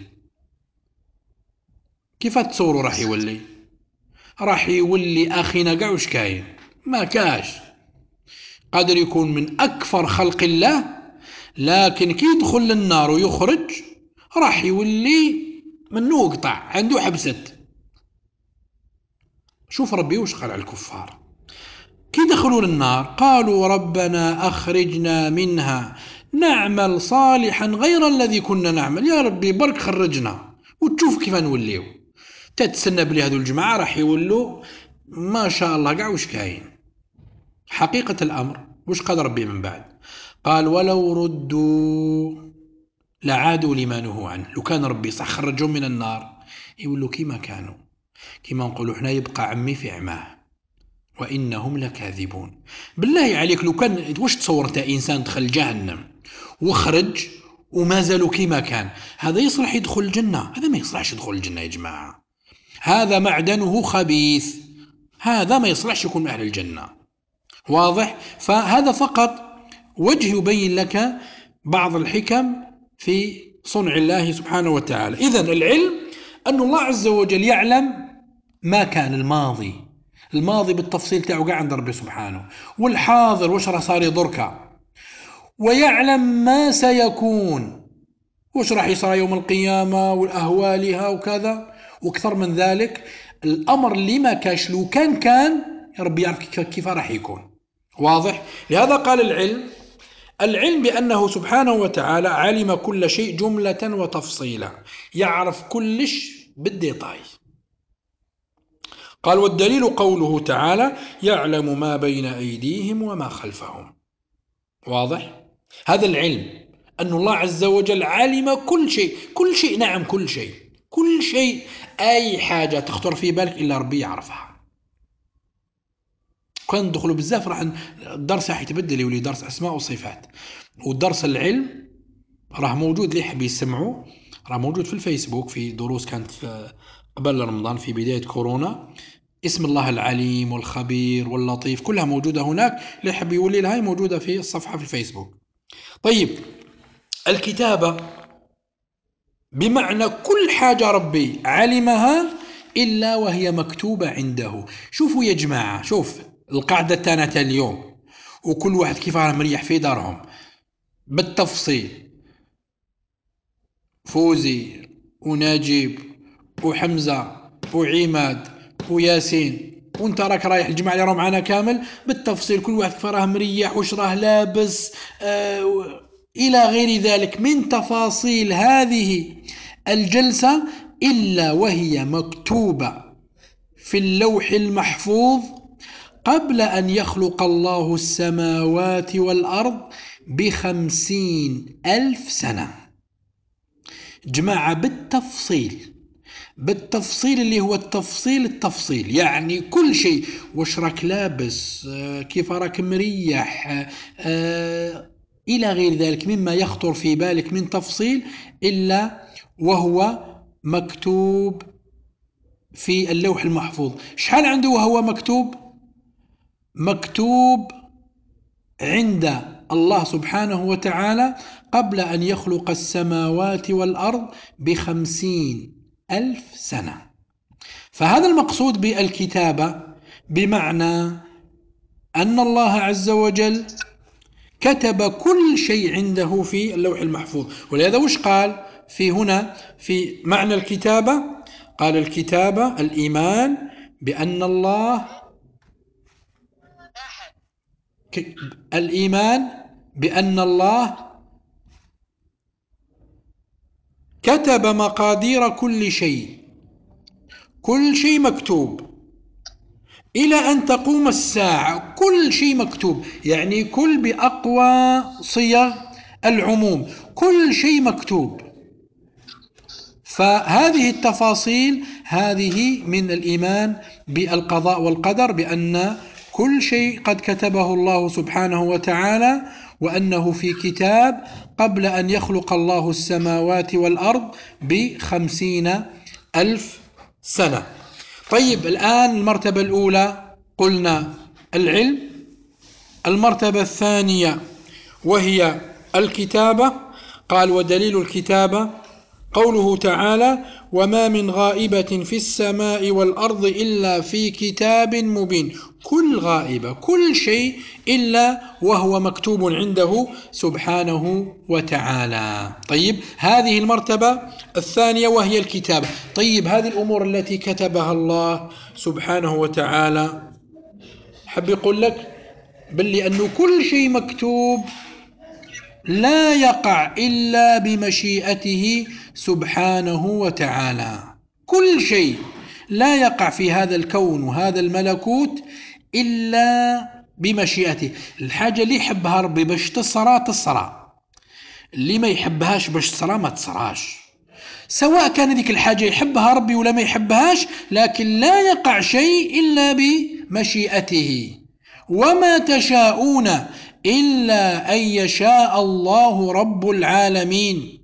كيف تصوروا راح يولي؟ راح يولي أخينا قاع وش كاين؟ ما كاش. قادر يكون من أكفر خلق الله، لكن كي يدخل للنار ويخرج راح يولي منه قطع، عنده حبست. شوف ربي وش قال على الكفار كي دخلوا للنار، قالوا ربنا أخرجنا منها نعمل صالحا غير الذي كنا نعمل. يا ربي برك خرجنا وتشوف كيف نوليو. تتسنى بلي هذو الجماعة راح يولوا ما شاء الله قاع وش كاين. حقيقة الأمر وش قال ربي من بعد؟ قال ولو ردوا لعادوا لما نهوا عنه. لو كان ربي صح خرجهم من النار يقولوا كيما كانوا، كيما نقولوا احنا يبقى عمي في عماه وإنهم لكاذبون. بالله عليك، لو كان وش تصور انت إنسان دخل جهنم وخرج وما زالوا كيما كان، هذا يصلح يدخل الجنة؟ هذا ما يصلحش يدخل الجنة يا جماعة، هذا معدنه خبيث، هذا ما يصلحش يكون من أهل الجنة. واضح؟ فهذا فقط وجه يبين لك بعض الحكم في صنع الله سبحانه وتعالى. إذن العلم أن الله عز وجل يعلم ما كان الماضي بالتفصيل تاعو قاع عند ربي سبحانه، والحاضر واش راه صار يضرك، ويعلم ما سيكون، واش راح يصير يوم القيامة والأهوالها وكذا وأكثر من ذلك. الأمر اللي ما كاش لو كان يا ربي يعرف كيف راح يكون. واضح؟ لهذا قال العلم بأنه سبحانه وتعالى علم كل شيء جملة وتفصيلا، يعرف كلش بالديطاي. قال والدليل قوله تعالى يعلم ما بين أيديهم وما خلفهم. واضح؟ هذا العلم أن الله عز وجل علم كل شيء، نعم كل شيء، أي حاجة تخطر في بالك إلا ربي يعرفها. كان ندخلوا بزاف راح الدرس راح يتبدل يولي درس أسماء وصفات، والدرس العلم راه موجود اللي يحب يسمعوا، راه موجود في الفيسبوك في دروس كانت قبل رمضان في بداية كورونا. اسم الله العليم والخبير واللطيف كلها موجودة هناك، اللي يحب يولي لها موجودة في الصفحة في الفيسبوك. طيب الكتابة بمعنى كل حاجة ربي علمها إلا وهي مكتوبة عنده. شوفوا يا جماعة، شوف القاعدة تاعنا اليوم، وكل واحد كيف راه مريح في دارهم بالتفصيل. فوزي وناجيب وحمزة وعماد وياسين وانت راك رايح الجماعة اللي راهم معنا كامل بالتفصيل، كل واحد كيف راه مريح وش راه لابس إلى غير ذلك من تفاصيل هذه الجلسة، إلا وهي مكتوبة في اللوح المحفوظ قبل أن يخلق الله السماوات والأرض ب50,000 سنة. جماعة بالتفصيل اللي هو التفصيل، يعني كل شيء، وش راك لابس، كيف راك مريح، إلى غير ذلك مما يخطر في بالك من تفصيل، إلا وهو مكتوب في اللوح المحفوظ. شحال عنده وهو مكتوب عند الله سبحانه وتعالى قبل أن يخلق السماوات والأرض ب50,000 سنة. فهذا المقصود بالكتابة، بمعنى أن الله عز وجل كتب كل شيء عنده في اللوح المحفوظ. ولهذا وش قال في هنا في معنى الكتابة؟ قال الكتابة الإيمان بأن الله الإيمان بأن الله كتب مقادير كل شيء، كل شيء مكتوب إلى أن تقوم الساعة، كل شيء مكتوب، يعني كل بأقوى صيغ العموم، كل شيء مكتوب. فهذه التفاصيل هذه من الإيمان بالقضاء والقدر، بأن كل شيء قد كتبه الله سبحانه وتعالى، وأنه في كتاب قبل أن يخلق الله السماوات والأرض ب50,000 سنة. طيب الآن المرتبة الأولى قلنا العلم، المرتبة الثانية وهي الكتابة. قال ودليل الكتابة قوله تعالى وما من غائبة في السماء والأرض إلا في كتاب مبين. كل غائبة، كل شيء إلا وهو مكتوب عنده سبحانه وتعالى. طيب هذه المرتبة الثانية وهي الكتابة. طيب هذه الأمور التي كتبها الله سبحانه وتعالى، حب يقول لك بل أنه كل شيء مكتوب لا يقع إلا بمشيئته سبحانه وتعالى. كل شيء لا يقع في هذا الكون وهذا الملكوت إلا بمشيئته. الحاجة اللي يحبها ربي باش تصرى، اللي ما يحبهاش باش تصرى ما تصراش، سواء كان ذيك الحاجة يحبها ربي ولا ما يحبهاش، لكن لا يقع شيء إلا بمشيئته. وما تشاءون إلا أن يشاء الله رب العالمين.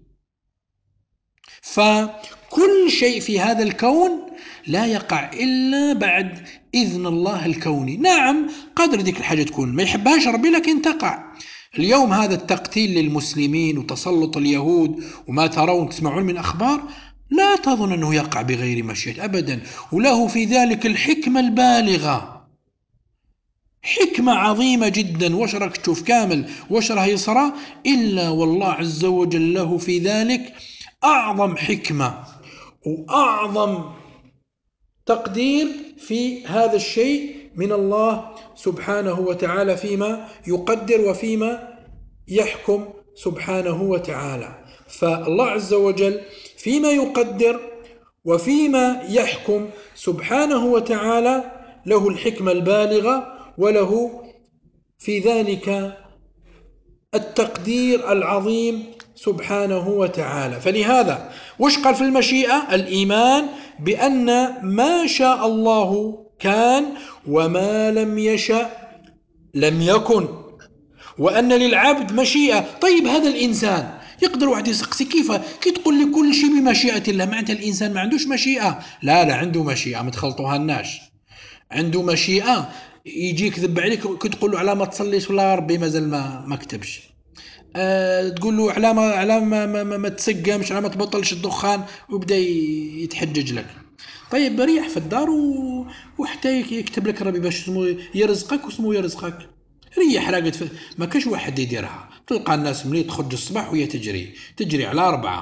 فكل شيء في هذا الكون لا يقع إلا بعد إذن الله الكوني. نعم قدر ذيك الحاجة تكون ما يحبهاش ربي لكن تقع. اليوم هذا التقتيل للمسلمين وتسلط اليهود وما ترون تسمعون من أخبار، لا تظن أنه يقع بغير مشيئة أبدا، وله في ذلك الحكمة البالغة، حكمة عظيمة جدا. وش راك تشوف كامل وش راه يصرى، إلا والله عز وجل له في ذلك أعظم حكمة وأعظم تقدير في هذا الشيء من الله سبحانه وتعالى فيما يقدر وفيما يحكم سبحانه وتعالى. فالله عز وجل فيما يقدر وفيما يحكم سبحانه وتعالى له الحكمة البالغة، وله في ذلك التقدير العظيم سبحانه وتعالى. فلهذا وش قال في المشيئة؟ الإيمان بأن ما شاء الله كان وما لم يشأ لم يكن، وأن للعبد مشيئة. طيب هذا الإنسان يقدر واحد يسقسي كيف تقول لي كل شيء بمشيئة الله، معناتها الإنسان ما عندوش مشيئة؟ لا عنده مشيئة، ما تخلطوها الناش، عنده مشيئة. يجي يكذب عليك كي تقول له على ما تصليش ولا ربي مازال ما كتبش، تقول له على ما تسقمش، على ما تبطلش الدخان، ويبدا يتحجج لك. طيب ريح في الدار وحتى يكتب لك ربي باش اسمه يرزقك واسمه يرزقك. ريح ما كاش واحد يديرها. تلقى الناس ملي تخرج الصباح وهي تجري على 4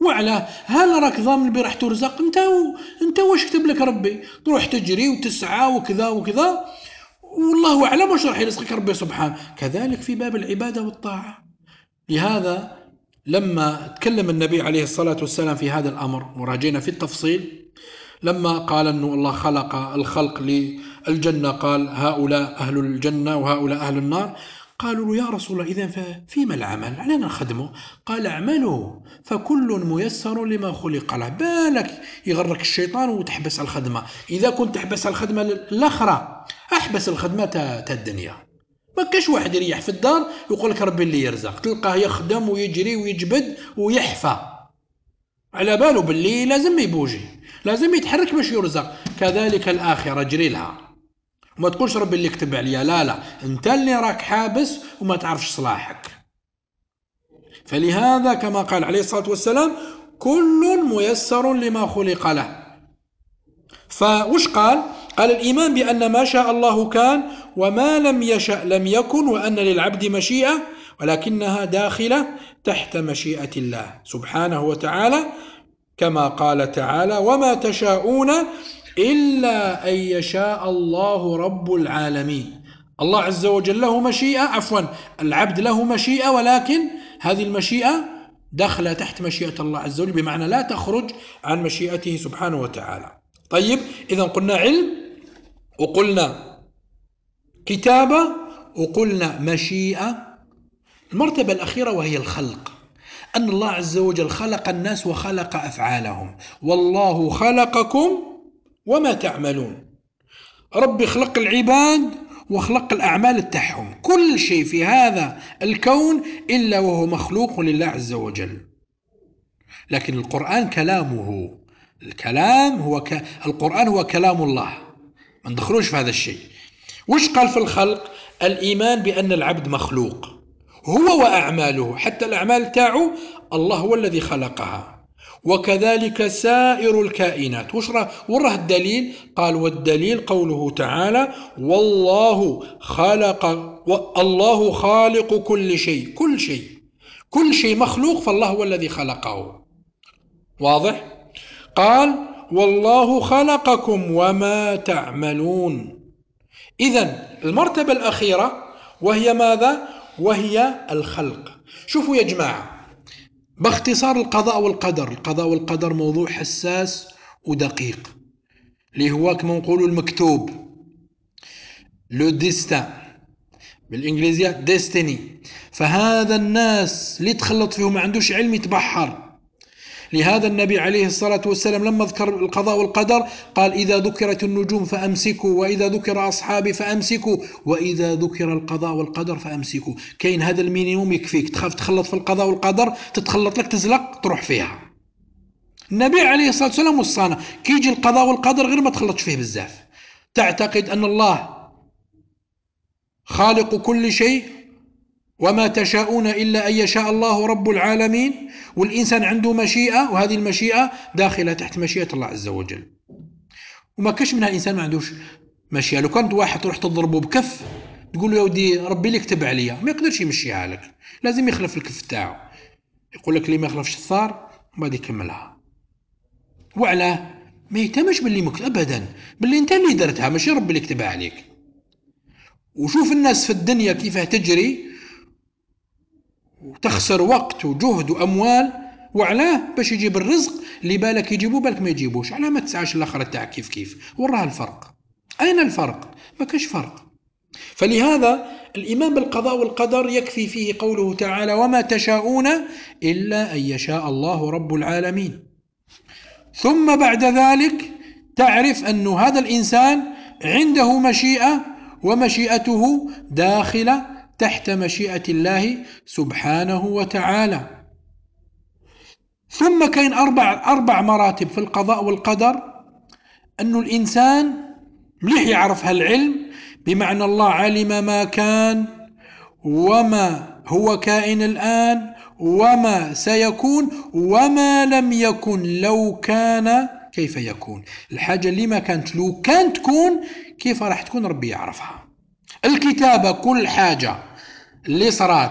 وعلى هل راك ضامن راح ترزق انت واش كتب لك ربي؟ تروح تجري وتسعى وكذا وكذا، والله اعلم واش راح يرزقك ربي سبحانه. كذلك في باب العباده والطاعه. لهذا لما تكلم النبي عليه الصلاه والسلام في هذا الامر وراجينا في التفصيل، لما قال أنه الله خلق الخلق للجنة، قال هؤلاء أهل الجنة وهؤلاء أهل النار. قالوا له يا رسول الله إذن فيما العمل؟ علينا نخدمه. قال اعملوا فكل ميسر لما خلق له. بالك يغرك الشيطان وتحبس الخدمة. إذا كنت تحبس الخدمة الأخرى أحبس الخدمة الدنيا. ما كاش واحد يريح في الدار يقول لك ربي اللي يرزق، تلقاه يخدم ويجري ويجبد ويحفى على باله باللي لازم يبوجي، لازم يتحرك باش يرزق. كذلك الآخرة جري لها، وما تقولش ربي اللي كتب عليا، لا انت اللي راك حابس وما تعرفش صلاحك. فلهذا كما قال عليه الصلاة والسلام كل ميسر لما خلق له. فوش قال الإيمان بأن ما شاء الله كان وما لم يشأ لم يكن، وأن للعبد مشيئة ولكنها داخلة تحت مشيئة الله سبحانه وتعالى، كما قال تعالى وما تشاءون إلا أن يشاء الله رب العالمين. الله عز وجل له مشيئة، عفوا العبد له مشيئة، ولكن هذه المشيئة داخلة تحت مشيئة الله عز وجل، بمعنى لا تخرج عن مشيئته سبحانه وتعالى. طيب إذا قلنا علم، وقلنا كتابة، وقلنا مشيئة. المرتبة الأخيرة وهي الخلق، أن الله عز وجل خلق الناس وخلق أفعالهم. والله خلقكم وما تعملون. ربي خلق العباد وخلق الأعمال تاعهم، كل شيء في هذا الكون إلا وهو مخلوق لله عز وجل. لكن القرآن كلامه، القرآن هو كلام الله، ما ندخلوش في هذا الشيء. وش قال في الخلق؟ الإيمان بأن العبد مخلوق هو وأعماله، حتى الأعمال تاعه الله هو الذي خلقها، وكذلك سائر الكائنات. وراه الدليل؟ قال والدليل قوله تعالى الله خالق كل شيء. كل شيء مخلوق، فالله هو الذي خلقه. واضح؟ قال والله خلقكم وما تعملون. إذن المرتبة الأخيرة وهي ماذا؟ وهي الخلق. شوفوا يا جماعة، باختصار القضاء والقدر موضوع حساس ودقيق، اللي هو كما نقولوا المكتوب، لو ديستان بالإنجليزية ديستيني. فهذا الناس اللي تخلط فيهم ما عندوش علم يتبحر. لهذا النبي عليه الصلاة والسلام لما ذكر القضاء والقدر قال إذا ذكرت النجوم فأمسكوا، وإذا ذكر أصحابي فأمسكوا، وإذا ذكر القضاء والقدر فأمسكوا. كاين هذا المينيموم يكفيك، تخاف تخلط في القضاء والقدر تتخلط لك تزلق تروح فيها. النبي عليه الصلاة والسلام وصانا كي يجي القضاء والقدر غير ما تخلطش فيه بزاف، تعتقد أن الله خالق كل شيء وما تشاءون إلا أن يشاء الله رب العالمين، والإنسان عنده مشيئة، وهذه المشيئة داخلة تحت مشيئة الله عز وجل. وما كاش منها الإنسان ما عندوش مشيئة. لو كانت واحد تروح تضربه بكف تقول له يا ودي ربي اللي كتب عليا، ما يقدرش يمشيها لك، لازم يخلف الكف تاعه. يقول لك اللي ما يخلفش الثار وبعد يكملها. وعلاه ما يتمش باللي مكتب أبدا، باللي انت اللي درتها ماشي ربي اللي كتبها عليك. وشوف الناس في الدنيا كيف تجري وتخسر وقت وجهد وأموال، وعلاه باش يجيب الرزق اللي بالك يجيبه بالك ما يجيبوش. علاه ما تسعاش الآخرة تاعك كيف وراه الفرق. أين الفرق؟ ما كاش فرق. فلهذا الإيمان بالقضاء والقدر يكفي فيه قوله تعالى وما تشاءون إلا أن يشاء الله رب العالمين. ثم بعد ذلك تعرف أن هذا الإنسان عنده مشيئة، ومشيئته داخلة تحت مشيئة الله سبحانه وتعالى. ثم كاين أربع مراتب في القضاء والقدر، أن الإنسان مليح يعرف هالعلم، بمعنى الله علم ما كان وما هو كائن الآن وما سيكون وما لم يكن لو كان كيف يكون. الحاجة اللي ما كانت لو كانت تكون كيف راح تكون ربي يعرفها. الكتابة كل حاجة اللي صارت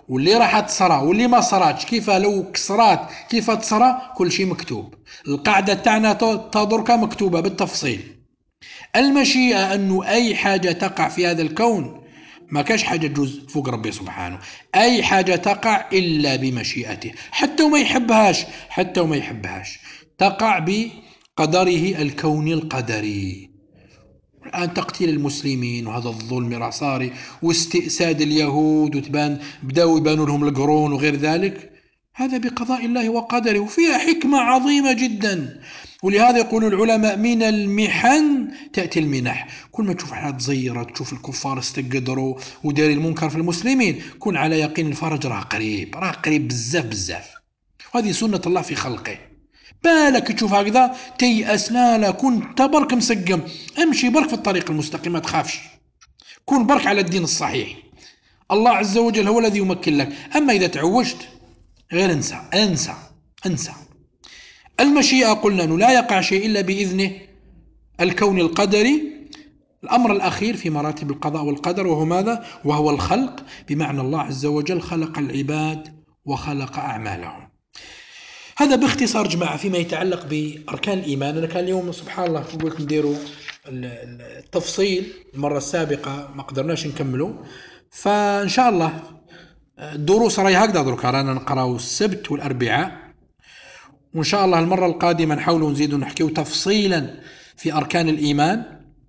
واللي راح تصرى واللي ما صراتش، كيف لو كسرات كيف تصرى، كل شيء مكتوب. القاعدة تاعنا تدرك مكتوبة بالتفصيل. المشيئة أنه أي حاجة تقع في هذا الكون، ما كاش حاجة تجوز فوق ربي سبحانه، أي حاجة تقع إلا بمشيئته، حتى وما يحبهاش، حتى وما يحبهاش تقع بقدره الكوني القدري. الآن تقتيل المسلمين وهذا الظلم راه صاري، واستئساد اليهود وتبان بداوا يبانوا لهم القرون وغير ذلك، هذا بقضاء الله وقدره، وفيها حكمة عظيمة جدا. ولهذا يقول العلماء من المحن تأتي المنح. كل ما تشوف حاجة تزيرت، تشوف الكفار استقدروا وداري المنكر في المسلمين، كن على يقين الفرج راه قريب، راه قريب بزاف بزاف. وهذه سنة الله في خلقه. بالك تشوف هكذا تيأس، لا لا، كن انت برك مسقم، امشي برك في الطريق المستقيم، ما تخافش، كن برك على الدين الصحيح، الله عز وجل هو الذي يمكن لك. أما إذا تعوجت غير انسى انسى انسى. المشيئة قلنا أنه لا يقع شيء إلا بإذنه الكون القدري. الأمر الأخير في مراتب القضاء والقدر وهو ماذا؟ وهو الخلق، بمعنى الله عز وجل خلق العباد وخلق أعمالهم. هذا باختصار جماعة فيما يتعلق بأركان الإيمان. أنا كان اليوم سبحان الله نقول لكم نديروا التفصيل، المرة السابقة ما قدرناش نكمله، فإن شاء الله الدروس راهي هكذا درك، رانا نقراو السبت والأربعاء، وإن شاء الله المرة القادمة نحاولوا نزيدوا نحكيو تفصيلا في أركان الإيمان،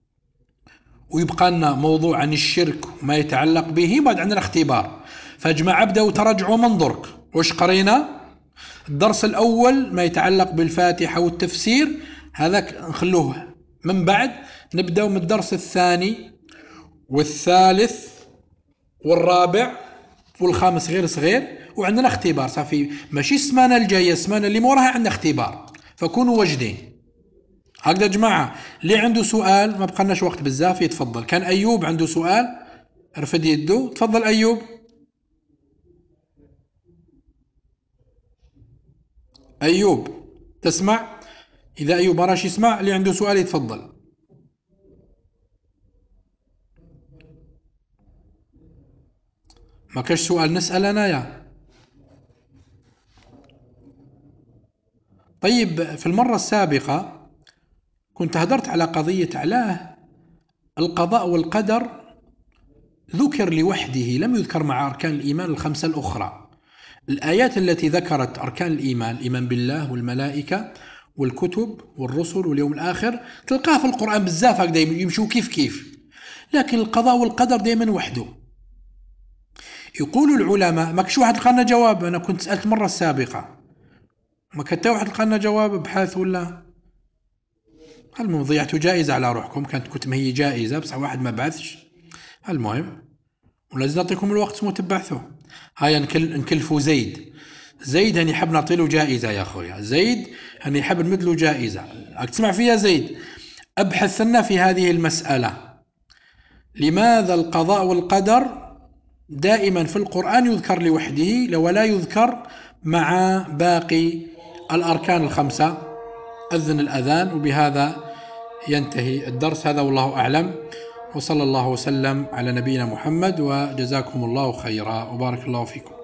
ويبقى لنا موضوع عن الشرك وما يتعلق به، بعد عندنا اختبار. فجماعة ابدأوا تراجعوا من درك وش قرينا. الدرس الأول ما يتعلق بالفاتحة والتفسير، هذا نخلوه من بعد، نبدأ من الدرس الثاني والثالث والرابع والخامس غير صغير، وعندنا اختبار صافي، ماشي السمانة الجاية، السمانة اللي موراها عندنا اختبار، فكونوا واجدين. هكذا جماعة، اللي عنده سؤال، ما بقالناش وقت بزاف، يتفضل. كان أيوب عنده سؤال رفد يده، تفضل أيوب. أيوب تسمع؟ إذا أيوب راش يسمع، اللي عنده سؤال يتفضل. ما كاش سؤال نسأل أنايا؟ طيب في المرة السابقة كنت هدرت على قضية علاه القضاء والقدر ذكر لوحده، لم يذكر مع أركان الإيمان الخمسة الأخرى. الآيات التي ذكرت أركان الإيمان، الإيمان بالله والملائكة والكتب والرسل واليوم الآخر، تلقاها في القرآن بزاف هكذا يمشوا كيف كيف، لكن القضاء والقدر دائما وحده. يقول العلماء، ما كش واحد لقى لنا جواب. أنا كنت سألت المرة السابقة، ما كنت واحد لقى لنا جواب بحث ولا؟ المهم ضيعتوا جائزة على روحكم، كانت كنت ما هي جائزة بصح واحد ما بعثش. المهم ولازم نعطيكم الوقت مو تبعثوه. هيا نكلفوا زيد. زيد هاني حاب نعطي له جائزة يا خويا، زيد هاني حاب نمد له جائزة. راك تسمع فيها زيد؟ ابحث لنا في هذه المسألة، لماذا القضاء والقدر دائما في القرآن يذكر لوحده ولا يذكر مع باقي الأركان الخمسة؟ أذن الأذان، وبهذا ينتهي الدرس هذا، والله أعلم، وصلى الله وسلم على نبينا محمد، وجزاكم الله خيرا وبارك الله فيكم.